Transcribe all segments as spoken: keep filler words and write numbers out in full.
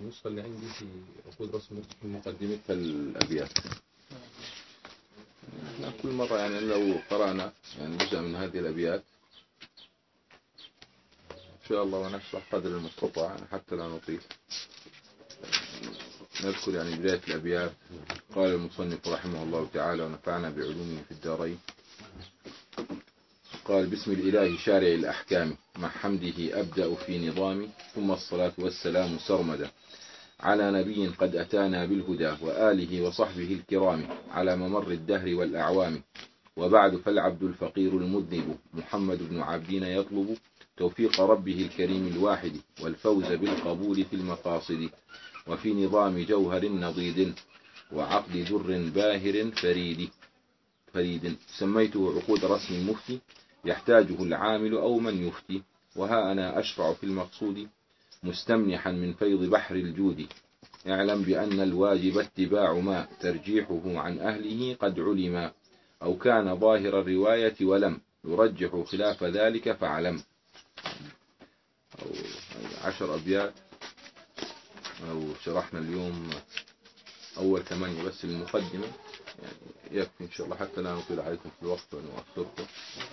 النسخة اللي عندي في عقود رسم في مقدمتها الأبيات. احنا كل مرة يعني لو قرأنا يعني جزء من هذه الأبيات إن شاء الله ونشرح قدر المستطاع حتى لا نطيل. نذكر يعني بداية الأبيات. قال المصنف رحمه الله تعالى ونفعنا بعلومه في الدارين. قال: بسم الإله شارع الأحكام مع حمده أبدأ في نظامي، ثم الصلاة والسلام سرمدا على نبي قد أتانا بالهدى وآله وصحبه الكرام على ممر الدهر والأعوام. وبعد فالعبد الفقير المذنب محمد بن عبدين يطلب توفيق ربه الكريم الواحد والفوز بالقبول في المقاصد، وفي نظام جوهر نضيد وعقد در باهر فريد فريد سميته عقود رسم المفتي يحتاجه العامل أو من يفتي. وها أنا أشرع في المقصود مستمنحا من فيض بحر الجود. اعلم بأن الواجب اتباع ما ترجيحه عن أهله قد علم، أو كان ظاهر الرواية ولم يرجح خلاف ذلك فاعلم. أو عشر أبيات، أو شرحنا اليوم أول ثمانية بس المقدمة، يعني يكفي إن شاء الله حتى لا نطيل عليكم في الوقت ونؤخركم.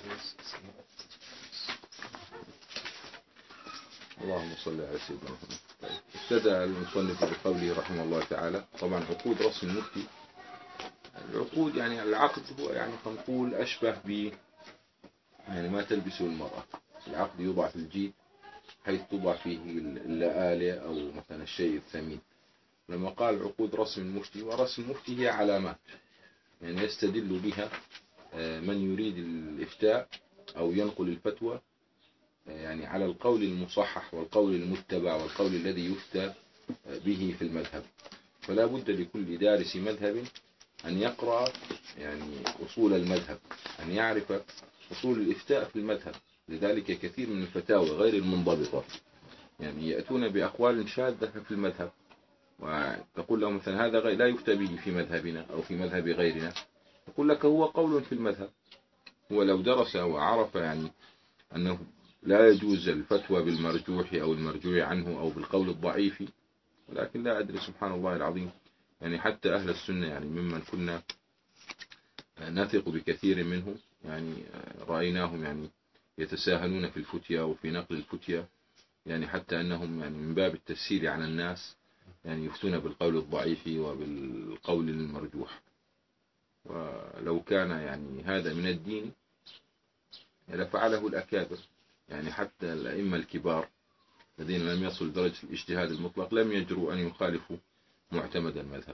اللهم صل على سيدنا محمد. ابتدأ المصنف بقوله رحمه الله تعالى. طبعا عقود رسم المفتي، العقود يعني العقد هو يعني نقول أشبه ب يعني ما تلبسه المرأة. العقد يوضع في الجيد حيث توضع فيه اللآلئ أو مثلا الشيء الثمين. لما قال عقود رسم المفتي، ورسم المفتي هي علامات يعني يستدل بها من يريد الإفتاء أو ينقل الفتوى يعني على القول المصحح والقول المتبع والقول الذي يفتى به في المذهب. فلا بد لكل دارس مذهب أن يقرأ يعني أصول المذهب، أن يعرف أصول الإفتاء في المذهب. لذلك كثير من الفتاوى غير المنضبطة يعني يأتون بأقوال شاذة في المذهب، وتقول لهم مثلا هذا لا يفتى به في مذهبنا أو في مذهب غيرنا. يقول لك هو قول في المذهب. هو لو درس وعرف يعني أنه لا يجوز الفتوى بالمرجوح أو المرجوع عنه أو بالقول الضعيف، ولكن لا أدري سبحان الله العظيم يعني حتى أهل السنة يعني ممن كنا نثق بكثير منهم يعني رأيناهم يعني يتساهلون في الفتيا وفي نقل الفتيا، يعني حتى أنهم يعني من باب التسهيل على الناس يعني يفتون بالقول الضعيف وبالقول المرجوح. ولو كان يعني هذا من الدين لفعله الأكابر، يعني حتى الأئمة الكبار الذين لم يصل درجة الاجتهاد المطلق لم يجروا أن يخالفوا معتمد المذهب.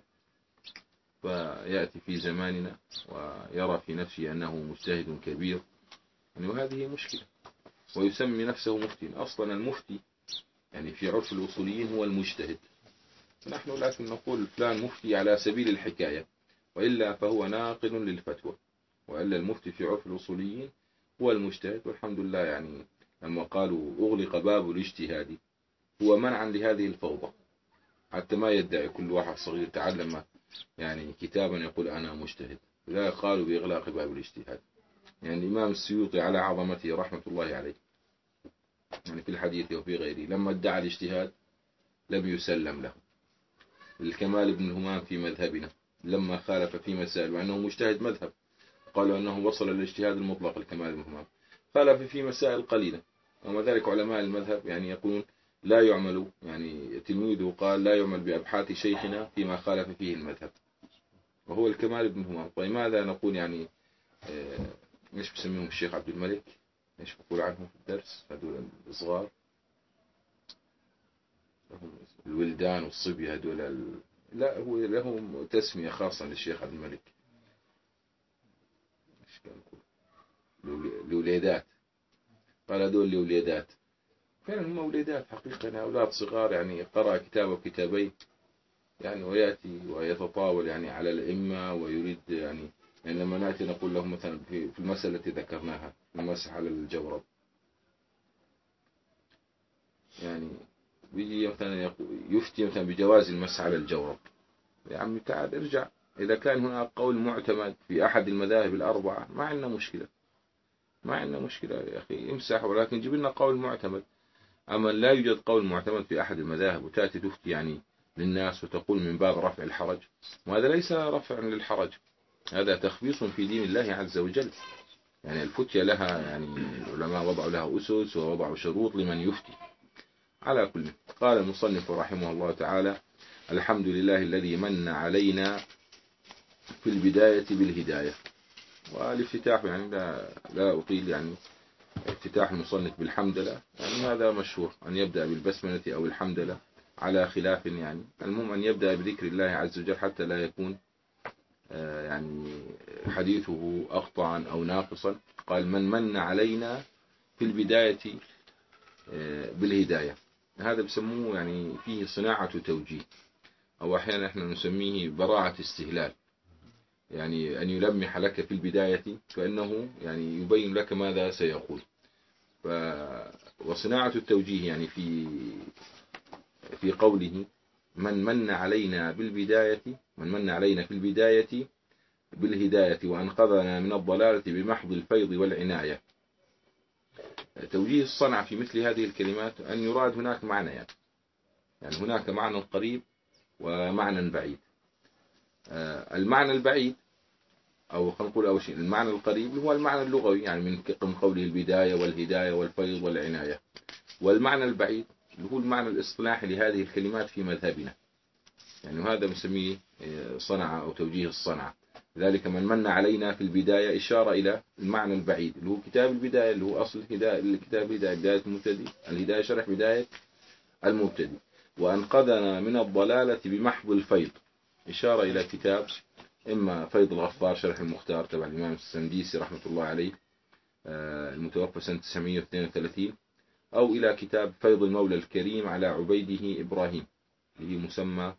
فيأتي في زماننا ويرى في نفسه أنه مجتهد كبير يعني، وهذه مشكلة، ويسمي نفسه مفتي. أصلا المفتي يعني في عرف الأصوليين هو المجتهد، نحن لكن نقول فلان مفتي على سبيل الحكاية، وإلا فهو ناقل للفتوى. وإلا المفتي في عرف الأصوليين هو المجتهد. والحمد لله يعني لما قالوا أغلق باب الاجتهاد هو منعا لهذه الفوضى، حتى ما يدعي كل واحد صغير تعلم يعني كتابا يقول أنا مجتهد. لا قالوا بإغلاق باب الاجتهاد. يعني الإمام السيوطي على عظمته رحمة الله عليه يعني في الحديث وفي غيره لما ادعى الاجتهاد لم يسلم له. الكمال بن الهمام في مذهبنا لما خالف في مسائل وأنه مجتهد مذهب، قالوا أنه وصل للاجتهاد المطلق. الكمال بن الهمام خالف في مسائل قليلة، وما ذلك علماء المذهب يعني يقولون لا يعمل، يعني تلميذه قال لا يعمل بأبحاث شيخنا فيما خالف فيه المذهب، وهو الكمال بن همام. طيب ماذا نقول يعني ايش بسميهم الشيخ عبد الملك، ايش بقول عنهم في الدرس هذول الصغار الولدان والصبية هذول ال... لا هو لهم تسمية خاصة للشيخ عبد الملك، ايش كان يقول الوليدات، قال هذول الوليدات فعلا هم وليدات حقيقة يعني أولاد صغار يعني قرأ كتاب وكتابين يعني ويأتي ويتطاول يعني على الأئمة ويريد يعني يعني لما نأتي نقول له مثلا في المسألة التي ذكرناها المسح على الجورب يعني بيجي مثلا يفتي مثلا بجواز المسح على الجورب. يا عمي تعال ارجع، إذا كان هناك قول معتمد في أحد المذاهب الأربعة ما عندنا مشكلة، ما عندنا مشكلة يا أخي امسح، ولكن جيب لنا قول معتمد. أما لا يوجد قول معتمد في أحد المذاهب وتأتي تفتي يعني للناس وتقول من باب رفع الحرج، وهذا ليس رفع للحرج، هذا تخبيص في دين الله عز وجل. يعني الفتية لها يعني العلماء وضعوا لها أسس ووضعوا شروط لمن يفتي. على كل، قال المصنف رحمه الله تعالى: الحمد لله الذي من علينا في البداية بالهداية. والافتتاح يعني لا, لا أطيل، يعني افتتاح المصنف بالحمدلله يعني هذا مشهور، أن يبدأ بالبسملة أو الحمدلله على خلاف، يعني المهم أن يبدأ بذكر الله عز وجل حتى لا يكون يعني حديثه أقطعا أو ناقصا. قال: من من علينا في البداية بالهداية، هذا بسموه يعني فيه صناعة توجيه، أو أحيانا نحن نسميه براعة استهلال، يعني أن يلمح لك في البداية فإنه يعني يبين لك ماذا سيقول. ف... وصناعة التوجيه يعني في في قوله: من من علينا بالبداية، من من علينا في البداية بالهداية وأنقذنا من الضلالة بمحض الفيض والعناية. توجيه الصنعة في مثل هذه الكلمات أن يراد هناك معنى، يعني, يعني هناك معنى قريب ومعنى بعيد. المعنى البعيد أو خلينا نقول أول شيء المعنى القريب هو المعنى اللغوي، يعني من قوله البداية والهداية والفيض والعناية. والمعنى البعيد اللي هو المعنى الاصطلاحي لهذه الكلمات في مذهبنا، يعني هذا بنسميه صنعة أو توجيه الصنعة. ذلك من من علينا في البداية إشارة إلى المعنى البعيد اللي هو كتاب البداية، اللي هو أصل الكتاب البداية، بداية المبتدئ، الهداية شرح بداية المبتدئ. وأنقذنا من الضلالة بمحض الفيض، إشارة إلى كتاب إما فيض الغفار شرح المختار تبع الإمام السنديسي رحمة الله عليه المتوفى سنة تسعمائة واثنين وثلاثين، أو إلى كتاب فيض المولى الكريم على عبيده إبراهيم اللي مسمى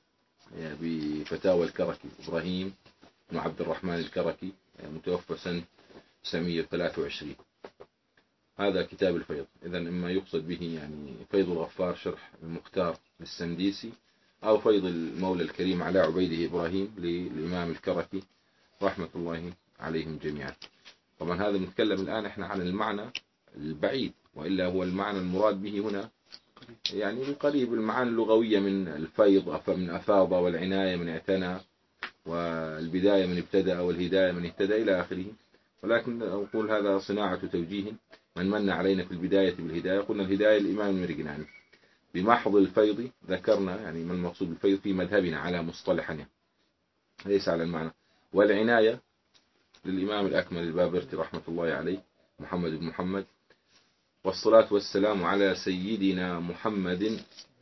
بفتاوى الكركي، إبراهيم بن عبد الرحمن الكركي متوفى سنة تسعمائة وثلاثة وعشرين. هذا كتاب الفيض. إذا إما يقصد به يعني فيض الغفار شرح المختار للسنديسي، أو فيض المولى الكريم على عبيده إبراهيم للإمام الكركي رحمة الله عليهم جميعا. طبعا هذا نتكلم الآن إحنا عن المعنى البعيد، وإلا هو المعنى المراد به هنا يعني القريب، المعاني اللغوية من الفيض من أفاض، والعناية من اعتنى، والبداية من ابتدأ، والهداية من اهتدى إلى آخره. ولكن أقول هذا صناعة توجيه. من من علينا في البداية بالهداية، قلنا الهداية الإمام المرجناني. بمحض الفيض ذكرنا يعني ما المقصود بالفيض في مذهبنا على مصطلحنا ليس على المعنى. والعناية للإمام الأكمل البابرتي رحمة الله عليه محمد بن محمد. والصلاة والسلام على سيدنا محمد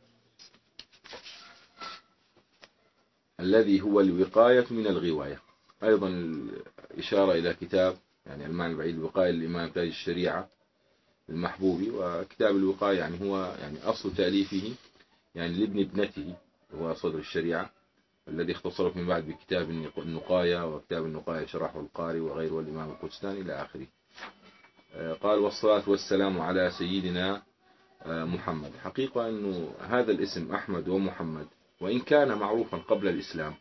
الذي هو الوقاية من الغواية، أيضا إشارة إلى كتاب يعني المعنى البعيد الوقاية للإمام تاج الشريعة المحبوبي. وكتاب الوقاية يعني هو يعني أصل تأليفه يعني لابن ابنته هو صدر الشريعة، الذي اختصره من بعد بكتاب النقاية، وكتاب النقاية شرحه القاري وغيره والإمام القدستاني إلى آخره. قال: والصلاة والسلام على سيدنا محمد. حقيقة أنه هذا الاسم أحمد ومحمد وإن كان معروفا قبل الإسلام،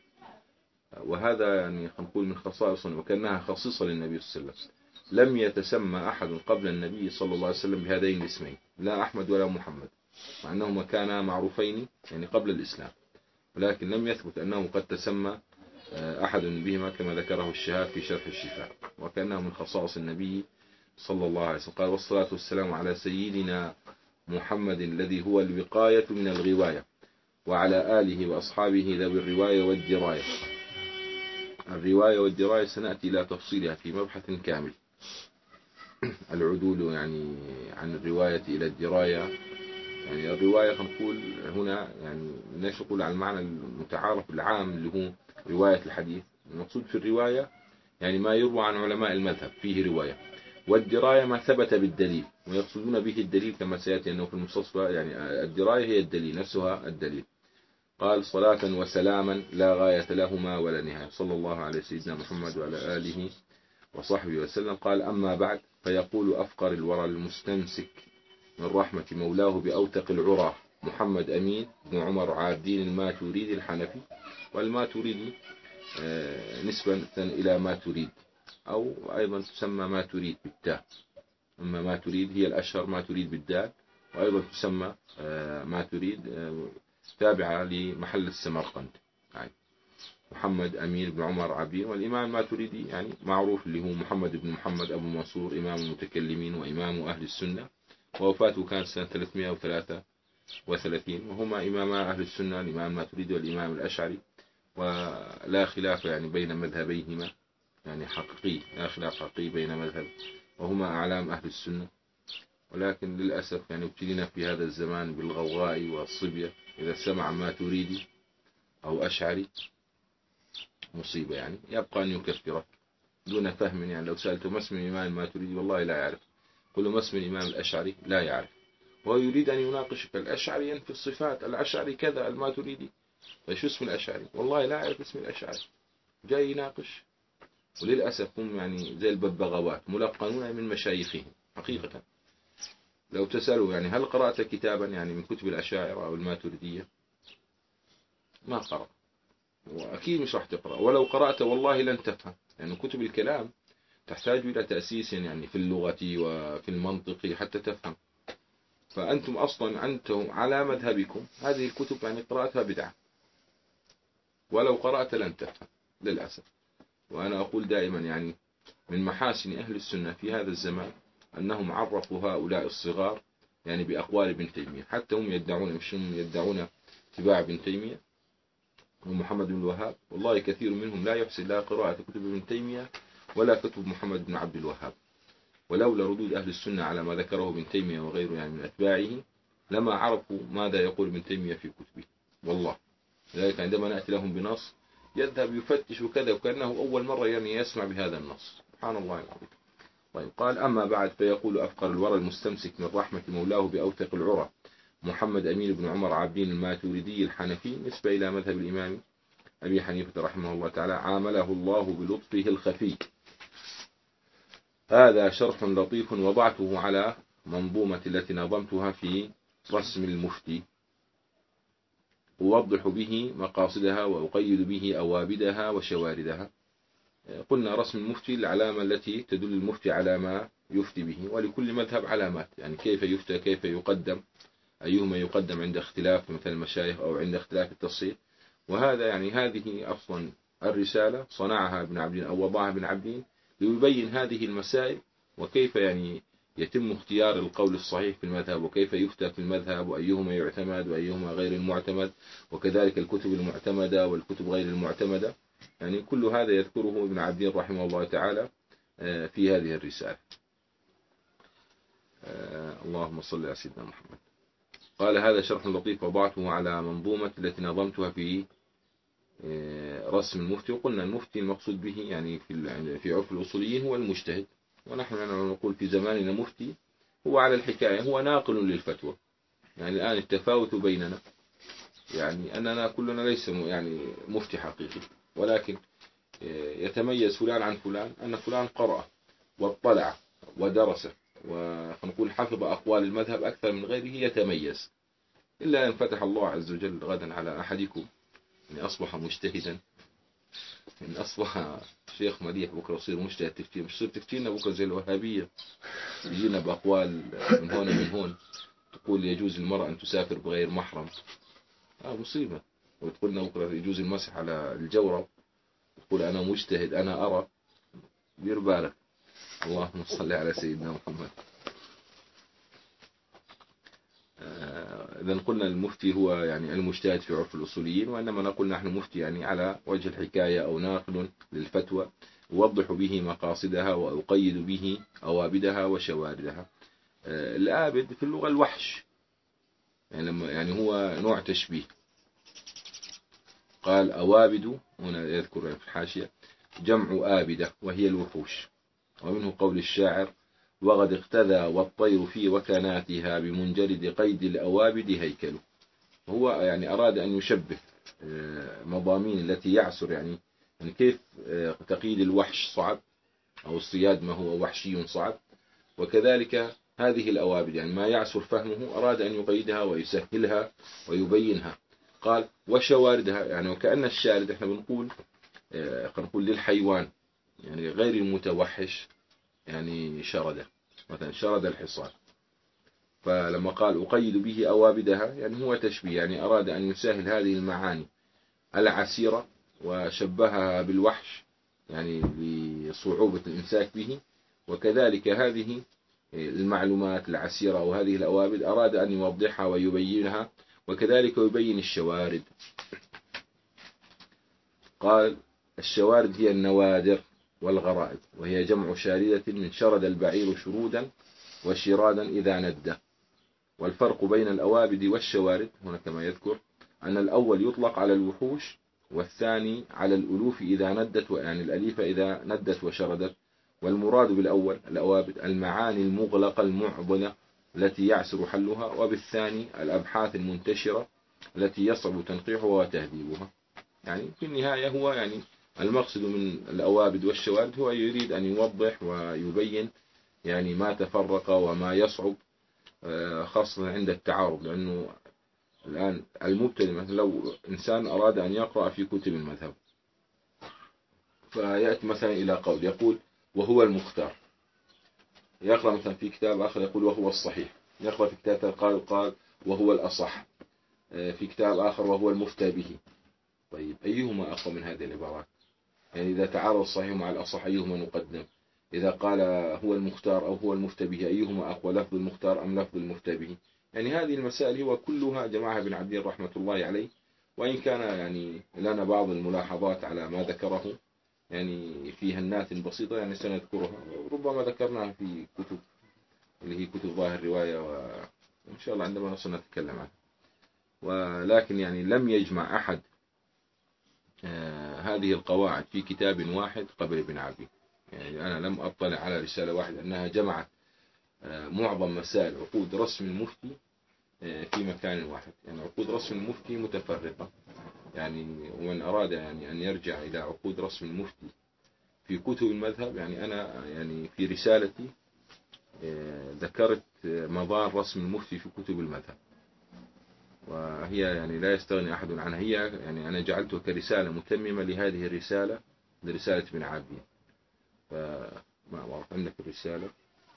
وهذا يعني نقول من خصائصه وكأنها خصيصة للنبي صلى الله عليه وسلم، لم يتسمى أحد قبل النبي صلى الله عليه وسلم بهذين الاسمين، لا أحمد ولا محمد، مع أنهما كانا معروفين يعني قبل الإسلام، ولكن لم يثبت أنه قد تسمى أحد بهما كما ذكره الشهاب في شرح الشفاء، وكأنه من خصائص النبي صلى الله عليه وسلم. قال: والصلاة والسلام على سيدنا محمد الذي هو الوقاية من الغواية، وعلى آله وأصحابه ذوي الرواية والدراية. الرواية والدراية سنأتي إلى تفصيلها في مبحث كامل. العدول يعني عن الرواية إلى الدراية، يعني الرواية نقول هنا يعني ليش نقول على المعنى المتعارف العام اللي هو رواية الحديث. المقصود في الرواية يعني ما يروى عن علماء المذهب فيه رواية. والدراية ما ثبت بالدليل، ويقصدون به الدليل كما سيأتي أنه في المستصفى يعني الدراية هي الدليل نفسها الدليل. قال: صلاة وسلاما لا غاية لهما ولا نهاية، صلى الله على سيدنا محمد وعلى آله وصحبه وسلم. قال: أما بعد، فيقول أفقر الورى المستمسك من رحمة مولاه بأوتق العرى محمد أمين بن عمر عابدين الماتوريدي الحنفي. والماتوريدي نسبة إلى ما تريد، أو أيضا تسمى ما تريد بالتاء، أما ما تريد هي الأشهر، ما تريد بالدال، وأيضا تسمى ما تريد تابعة لمحل السمرقند، يعني محمد أمين بن عمر عبدين. والإمام الماتريدي يعني معروف اللي هو محمد بن محمد أبو منصور، إمام المتكلمين وإمام أهل السنة، ووفاته كانت سنة ثلاثمائة وثلاثة وثلاثين، وهما إماما أهل السنة، الإمام الماتريدي والإمام الأشعري، ولا خلاف يعني بين مذهبيهما، يعني حقيقي لا خلاف حقيقي بين مذهب، وهما أعلام أهل السنة. ولكن للأسف يعني ابتلينا في هذا الزمان بالغوغاء والصبية، إذا سمع ماتريدي أو أشعري مصيبة، يعني يبقى أن يكفره دون فهم. يعني لو سألته ما اسم الإمام الماتريدي والله لا يعرف، قل له ما اسم الإمام الأشعري لا يعرف، وهو يريد أن يناقشك. الأشعري ينفي الصفات، الأشعري كذا، الماتريدي فشو اسم الأشعري؟ والله لا يعرف اسم الأشعري، جاي يناقش. وللأسف هم يعني زي الببغاوات ملقنون من مشايخهم حقيقة. لو تسألوا يعني هل قرأت كتابا يعني من كتب الأشاعرة أو الماتريدية؟ ما قرأ، وأكيد مش راح تقرأ، ولو قرأت والله لن تفهم، يعني كتب الكلام تحتاج إلى تأسيس يعني في اللغة وفي المنطق حتى تفهم. فأنتم أصلا أنتم على مذهبكم هذه الكتب يعني قراءتها بدعة، ولو قرأت لن تفهم للأسف. وأنا أقول دائما يعني من محاسن أهل السنة في هذا الزمان أنهم عرفوا هؤلاء الصغار يعني بأقوال ابن تيمية، حتى هم يدعون مش هم يدعون اتباع ابن تيمية ومحمد بن الوهاب، والله كثير منهم لا يحسن لا قراءة كتب ابن تيمية ولا كتب محمد بن عبد الوهاب. ولولا ردود أهل السنة على ما ذكره ابن تيمية وغيره يعني من أتباعه لما عرفوا ماذا يقول ابن تيمية في كتبه والله. لذلك عندما نأتي لهم بنص يذهب يفتش وكذا وكأنه أول مرة يعني يسمع بهذا النص، سبحان الله العظيم. طيب قال أما بعد فيقول أفقر الورى المستمسك من رحمة مولاه بأوثق العرى محمد أمين بن عمر عبدين الماتريدي الحنفي نسبة إلى مذهب الإمام أبي حنيفة رحمه الله تعالى، عامله الله بلطفه الخفي. هذا شرح لطيف وضعته على منظومة التي نظمتها في رسم المفتي، أوضح به مقاصدها وأقيد به أوابدها وشواردها. قلنا رسم المفتي العلامة التي تدل المفتي على ما يفتي به، ولكل مذهب علامات، يعني كيف يفتى، كيف يقدم، أيهما يقدم عند اختلاف مثل المشايخ أو عند اختلاف التصحيح. وهذا يعني هذه أصلا الرسالة صنعها ابن عبدين أو وضعها ابن عبدين ليبين هذه المسائل، وكيف يعني يتم اختيار القول الصحيح في المذهب، وكيف يفتى في المذهب، وأيهما يعتمد وأيهما غير المعتمد، وكذلك الكتب المعتمدة والكتب غير المعتمدة. يعني كل هذا يذكره ابن عبدين رحمه الله تعالى في هذه الرسالة. اللهم صل على سيدنا محمد. قال هذا شرح لطيف وضعته على منظومة التي نظمتها في رسم المفتي. وقلنا المفتي المقصود به يعني في في عرف الأصوليين هو المجتهد، ونحن نقول في زماننا مفتي هو على الحكاية، هو ناقل للفتوى. يعني الآن التفاوت بيننا يعني أننا كلنا ليس يعني مفتي حقيقي، ولكن يتميز فلان عن فلان أن فلان قرأ واطلع ودرس ونقول حفظ أقوال المذهب أكثر من غيره يتميز. إلا أن فتح الله عز وجل غدا على أحدكم أن أصبح مجتهدا، إن أصبح شيخ مليح بكرة يصير مجتهد تفتير، مش يصير تفتيرنا بكرة زي الوهابية يجينا بأقوال من هون من هون تقول يجوز للمرأة أن تسافر بغير محرم، آه مصيبة. وتقولنا بكرة يجوز المسح على الجورب، تقول أنا مجتهد أنا أرى. دير بالك. اللهم صل على سيدنا محمد. إذا قلنا المفتي هو يعني المجتهد في عرف الأصوليين، وإنما نقول نحن مفتي يعني على وجه الحكاية أو ناقل للفتوى، أوضح به مقاصدها وأقيد به أوابدها وشواردها. الآبد في اللغة الوحش، يعني لما يعني هو نوع تشبيه. قال أوابد هنا يذكر في الحاشية جمع آبدة وهي الوحوش، ومنه قول الشاعر وقد اقتذى والطير في وكناتها بمنجرد قيد الأوابد هيكل. هو يعني أراد أن يشبه مضامين التي يعسر يعني, يعني كيف تقييد الوحش صعب أو الصياد ما هو وحشي صعب، وكذلك هذه الأوابد يعني ما يعسر فهمه أراد أن يقيدها ويسهلها ويبينها. قال وشواردها، يعني وكأن الشارد احنا بنقول نقول للحيوان يعني غير المتوحش يعني شرده، مثلا شرد الحصان، فلما قال أقيد به أوابدها يعني هو تشبيه، يعني أراد أن يسهل هذه المعاني العسيرة وشبهها بالوحش يعني لصعوبة الإمساك به، وكذلك هذه المعلومات العسيرة أو هذه الأوابد أراد أن يوضحها ويبينها، وكذلك يبين الشوارد. قال الشوارد هي النوادر والغرائب، وهي جمع شاردة من شرد البعير شرودا وشرادا إذا ندى. والفرق بين الأوابد والشوارد هنا كما يذكر أن الأول يطلق على الوحوش، والثاني على الألوف إذا ندت، يعني الأليفة إذا ندت وشردت. والمراد بالأول الأوابد المعاني المغلقة المعضلة التي يعسر حلها، وبالثاني الأبحاث المنتشرة التي يصعب تنقيحها وتهذيبها. يعني في النهاية هو يعني المقصد من الأوابد والشوارد هو يريد أن يوضح ويبين يعني ما تفرق وما يصعب، خاصة عند التعارض. لأنه الآن المبتدئ مثلا لو إنسان أراد أن يقرأ في كتب المذهب، فيأتي مثلا إلى قول يقول وهو المختار، يقرأ مثلا في كتاب آخر يقول وهو الصحيح، يقرأ في كتاب قال قال وهو الأصح، في كتاب آخر وهو المفتى به. طيب أيهما أقوى من هذه العبارات؟ يعني إذا تعارض الصحيح مع الأصح أيهما نقدم؟ إذا قال هو المختار أو هو المفتى به أيهما أقوى، لفظ المختار أم لفظ المفتى به؟ يعني هذه المسائل هو كلها جمعها ابن عبدين رحمة الله عليه. وإن كان يعني لنا بعض الملاحظات على ما ذكره يعني في هنات بسيطة يعني سنذكرها، ربما ذكرناها في كتب اللي هي كتب ظاهر الرواية، وإن شاء الله عندما نصل نتكلم عنها. ولكن يعني لم يجمع أحد هذه القواعد في كتاب واحد قبل ابن عبدين. يعني أنا لم أطلع على رسالة واحدة أنها جمعت معظم مسائل عقود رسم المفتي في مكان واحد. يعني عقود رسم المفتي متفرقة، يعني ومن أراد يعني أن يرجع إلى عقود رسم المفتي في كتب المذهب، يعني أنا يعني في رسالتي ذكرت مضار رسم المفتي في كتب المذهب، وهي يعني لا يستغني أحد عنها. هي يعني أنا جعلتها كرسالة متممة لهذه الرسالة، لرسالة ابن عبدين. فما أعرف عندك الرسالة.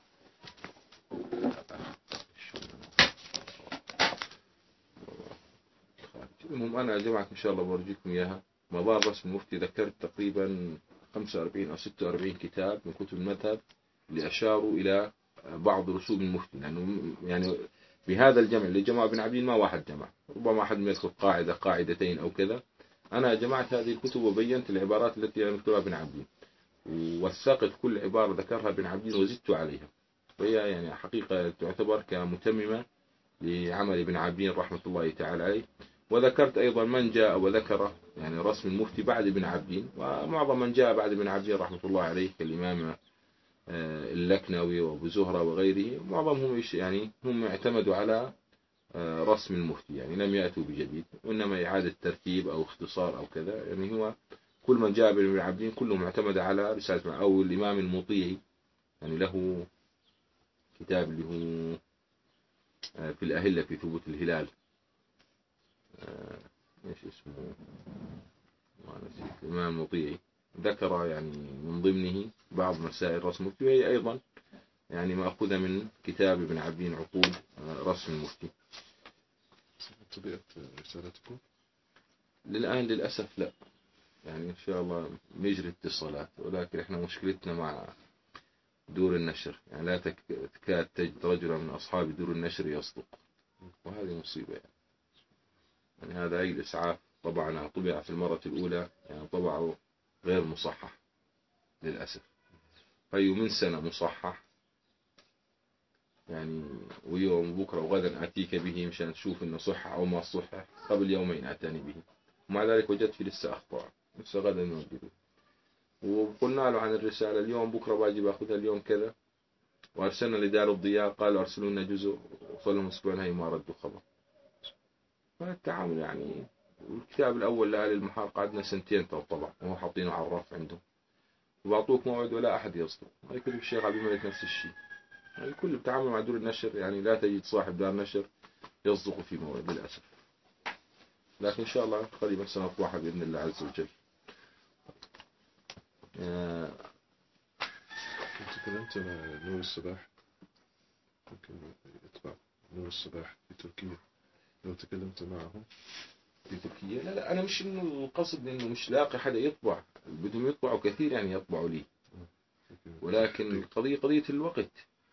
المهم أنا أجمعك إن شاء الله بورجيكم إياها. مضار رسم المفتي ذكرت تقريبا خمسة وأربعين أو ستة وأربعين كتاب من كتب المذهب اللي أشاروا إلى بعض رسوم المفتي، لأنه يعني بهذا الجمع اللي جمع ابن عبدين ما واحد جمع، ربما أحد يذكر قاعدة قاعدتين أو كذا. أنا جمعت هذه الكتب وبينت العبارات التي يذكرها ابن عبدين، ووثقت كل عبارة ذكرها ابن عبدين وزدت عليها، وهي يعني حقيقة تعتبر كمتممة لعمل ابن عبدين رحمة الله تعالى عليه. وذكرت أيضا من جاء وذكر يعني رسم المفتي بعد ابن عبدين، ومعظم من جاء بعد ابن عبدين رحمة الله عليه كالإمام اللكنوي وابو زهرة وغيره، معظمهم يعني هم اعتمدوا على رسم المفتي، يعني لم يأتوا بجديد، وإنما إعادة ترتيب أو اختصار أو كذا. يعني هو كل من جاء بابن عبدين كلهم اعتمد على رسالة. أو الإمام المطيعي يعني له كتاب اللي هو في الأهلة في ثبوت الهلال، ايش اسمه ما نسيت، الإمام المطيعي ذكر يعني من ضمنه بعض مسائل رسم المفتي، وهي أيضا يعني مأخوذة من كتاب ابن عبدين عقود رسم المفتي. طبيعة رسالتكم للآن للأسف لا، يعني إن شاء الله نجري اتصالات، ولكن إحنا مشكلتنا مع دور النشر، يعني لا تكاد تجد رجلا من أصحاب دور النشر يصدق، وهذه مصيبة. يعني, يعني هذا أي الإسعاف طبعا طبع في المرة الأولى يعني طبعه غير مصحح للأسف، فهي من سنة مصحح يعني، ويوم بكرة وغدا أتيك به مشان تشوف إنه صح أو ما صح. قبل يومين أتاني به، ومع ذلك وجدت في لسه أخطاء، لسه غدا نوجده. وقلنا له عن الرسالة اليوم بكرة باجي باخذها اليوم كذا، وأرسلنا لدار الضياء قالوا أرسلوا لنا جزء، وصل لهم أسبوعين هي ما ردوا خبر. فالتعامل يعني الكتاب الأول لآل المحار قعدنا سنتين طبعا، وهو حاطينه على الرف عندهم، وبعطوك موعد ولا أحد يصدق. هاي كتب الشيخ عبد الملك نفس الشيء. يعني كل بتعامل مع دور النشر يعني لا تجد صاحب دار نشر يصدق في موعد للأسف. لكن إن شاء الله قريبا سنطبعها بإذن الله عز وجل. كنت تكلمت مع نور الصباح، ممكن يطبع الصباح في تركيا لو تكلمت معهم في تركيا؟ لا لا، أنا مش إنه القصد إنه مش لاقي حدا يطبع، بدهم يطبعوا كثير يعني يطبعوا لي، ولكن القضية قضية الوقت.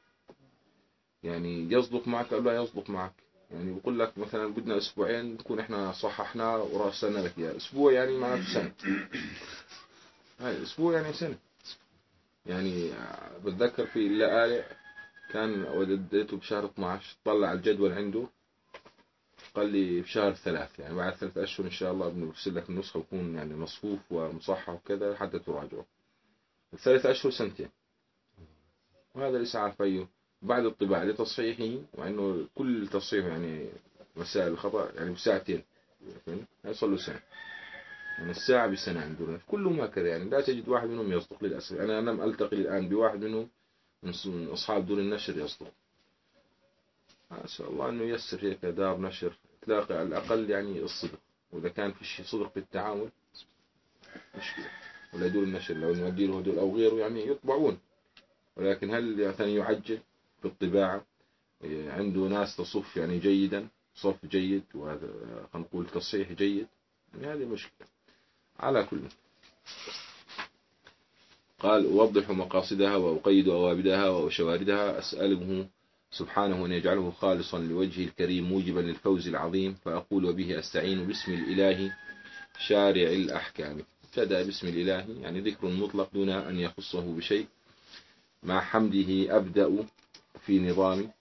يعني يصدق معك أو لا يصدق معك، يعني بقول لك مثلا بدنا أسبوعين تكون إحنا صححنا وراسلنا لك إياه، أسبوع يعني معناته سنة، هاي أسبوع يعني سنة. يعني بتذكر في اللي كان وديته بشهر اثناشر، طلع الجدول عنده قال لي بشهر ثلاث، يعني بعد ثلاث أشهر إن شاء الله بنرسل لك النسخة ويكون يعني مصفوف ومصحح وكذا حتى تراجعه. الثلاث أشهر سنتين، وهذا الإسعاف أيه بعد الطباعة لتصحيحه، وإنه كل تصحيح يعني مسائل الخطأ يعني بساعتين، يصل له سنة، يعني الساعة بسنة عندنا كلهم هكذا. يعني لا تجد واحد منهم يصدق للأسف. أنا لم ألتقي الآن بواحد منهم من أصحاب دور النشر يصدق. أسأل الله أنه ييسر هيك دار نشر تلاقي على الأقل يعني الصدق، وإذا كان في شيء صدق في التعامل مشكلة. ولا دور النشر لو نودي له هدول أو غيره يعني يطبعون، ولكن هل مثلا يعجل في الطباعة؟ عنده ناس تصف يعني جيدا، صف جيد، وهذا خلينا نقول تصحيح جيد، يعني هذه مشكلة. على كل قال أوضح مقاصدها وأقيد أوابدها وشواردها، أسأله سبحانه أن يجعله خالصا لوجهه الكريم موجبا للفوز العظيم، فأقول وبه أستعين باسم الإله شارع الأحكام. ابتدأ باسم الإله يعني ذكر مطلق دون أن يخصه بشيء. مع حمده أبدأ في نظام،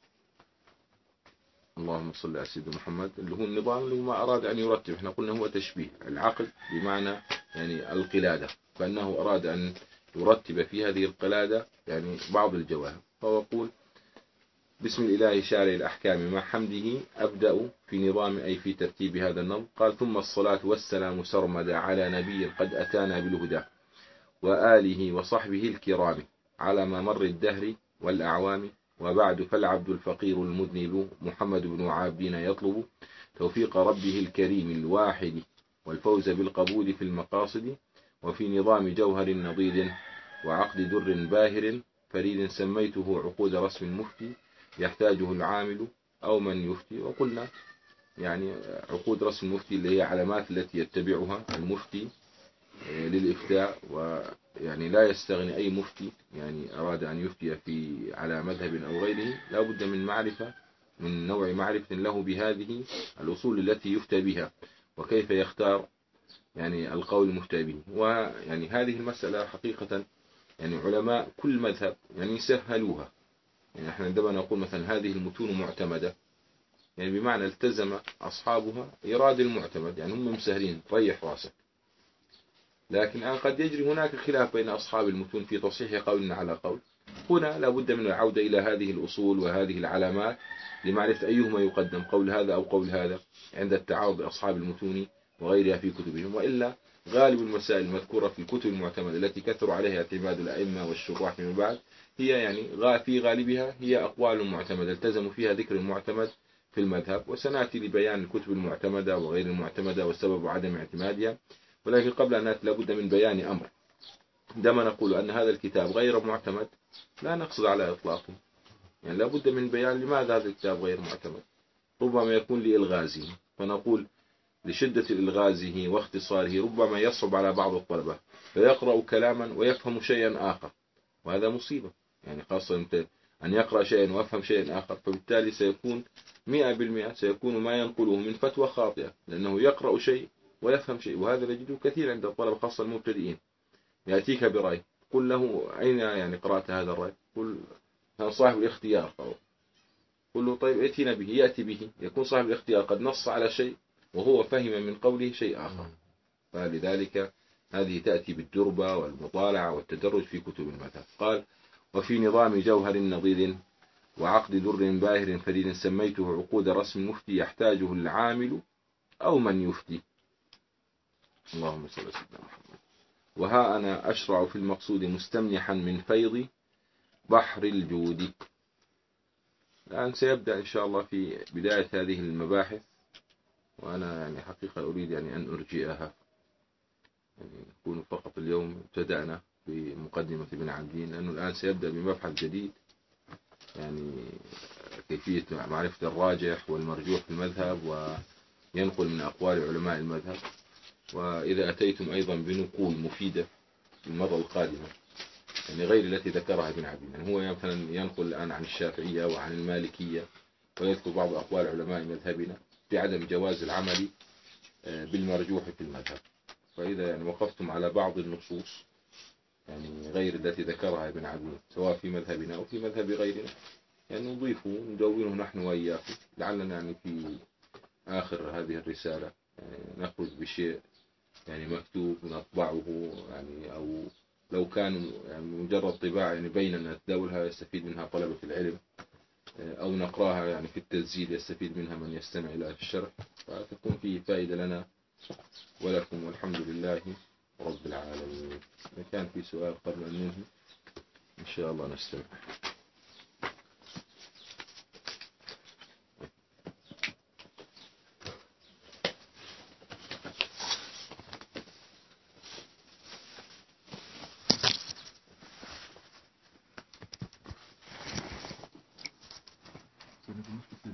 اللهم صل على سيدنا محمد، اللي هو النظام اللي هو ما أراد أن يرتب. احنا قلنا هو تشبيه العقل بمعنى يعني القلادة، فأنه أراد أن يرتب في هذه القلادة يعني بعض الجواهر، فهو يقول بسم الإله شارع الأحكام مع حمده أبدأ في نظام أي في ترتيب هذا النظم. قال ثم الصلاة والسلام سرمدا على نبي قد أتانا بالهدى وآله وصحبه الكرام على ما مر الدهر والأعوام. وبعد فالعبد الفقير المذنب محمد بن عابدين يطلب توفيق ربه الكريم الواحد والفوز بالقبول في المقاصد، وفي نظام جوهر نضيد وعقد در باهر فريد سميته عقود رسم مفتي يحتاجه العامل أو من يفتي. وقلنا يعني عقود رسم المفتي اللي هي علامات التي يتبعها المفتي للإفتاء، ويعني لا يستغني أي مفتي يعني أراد أن يفتي في على مذهب أو غيره لا بد من معرفة، من نوع معرفة له بهذه الأصول التي يفتى بها، وكيف يختار يعني القول المفتى به. ويعني هذه المسألة حقيقة يعني علماء كل مذهب يعني سهلوها. يعني احنا عندما نقول مثلا هذه المتون معتمدة، يعني بمعنى التزم أصحابها إيراد المعتمد، يعني هم مسهلين ريح راسك. لكن الآن قد يجري هناك خلاف بين أصحاب المتون في تصحيح قول على قول، هنا لا بد من العودة إلى هذه الأصول وهذه العلامات لمعرفة أيهما يقدم، قول هذا أو قول هذا، عند التعارض أصحاب المتون وغيرها في كتبهم. وإلا غالب المسائل المذكورة في الكتب المعتمدة التي كثر عليها اعتماد الأئمة والشراح فيما بعد هي يعني في غالبها هي أقوال معتمدة التزموا فيها ذكر المعتمد في المذهب. وسنأتي لبيان الكتب المعتمدة وغير المعتمدة والسبب عدم اعتمادها. ولكن قبل أن نأتي لابد من بيان أمر. عندما نقول أن هذا الكتاب غير معتمد لا نقصد على إطلاقه، يعني لابد من بيان لماذا هذا الكتاب غير معتمد. ربما يكون لإلغازه، فنقول لشدة إلغازه واختصاره ربما يصعب على بعض الطلبة فيقرأ كلاما ويفهم شيئا آخر، وهذا مصيبة. يعني خاصة أن يقرأ شيئا ويفهم شيئا آخر، فبالتالي سيكون مئة بالمئة سيكون ما ينقله من فتوى خاطئة، لأنه يقرأ شيء ويفهم شيء. وهذا نجده كثير عند الطلبة خاصة المبتدئين، يأتيك برأي قل له أين يعني قرأت هذا الرأي؟ قل صاحب الاختيار، قل له طيب ائتنا به، يأتي به، يكون صاحب الاختيار قد نص على شيء وهو فهم من قوله شيء آخر. فلذلك هذه تأتي بالدربة والمطالعة والتدرج في كتب المذهب. قال وفي نظام جوهر نضيد وعقد در باهر فريد سميته عقود رسم مفتي يحتاجه العامل أو من يفتي. اللهم صل على سيدنا محمد. وها أنا أشرع في المقصود مستمنحا من فيض بحر الجود. الآن سيبدأ إن شاء الله في بداية هذه المباحث، وأنا يعني حقيقة أريد يعني أن أرجئها، يعني نكون فقط اليوم ابتدأنا بمقدمة ابن عابدين، لأنه الآن سيبدأ بمبحث جديد يعني كيفية معرفة الراجح والمرجوح في المذهب، وينقل من أقوال علماء المذهب. وإذا أتيتم أيضا بنقول مفيدة في المرة القادمة يعني غير التي ذكرها ابن عبد، يعني هو مثلا ينقل الآن عن الشافعية وعن المالكية ويذكر بعض أقوال علماء مذهبنا بعدم جواز العمل بالمرجوح في المذهب. فإذا يعني وقفتم على بعض النصوص يعني غير التي ذكرها ابن عبد سواء في مذهبنا أو في مذهب غيرنا، يعني نضيفه ندونه نحن وإياكم، لعلنا يعني في آخر هذه الرسالة يعني نخرج بشيء يعني مكتوب نطبعه، يعني أو لو كان يعني مجرد طباعة يعني بيننا نتداولها يستفيد منها طلبة العلم، أو نقراها يعني في التسجيل يستفيد منها من يستمع إلى الشرح، فتكون فيه فائدة لنا ولكم، والحمد لله رب العالمين. إذا كان في سؤال قبل أن ننهي إن شاء الله نستمع. سنة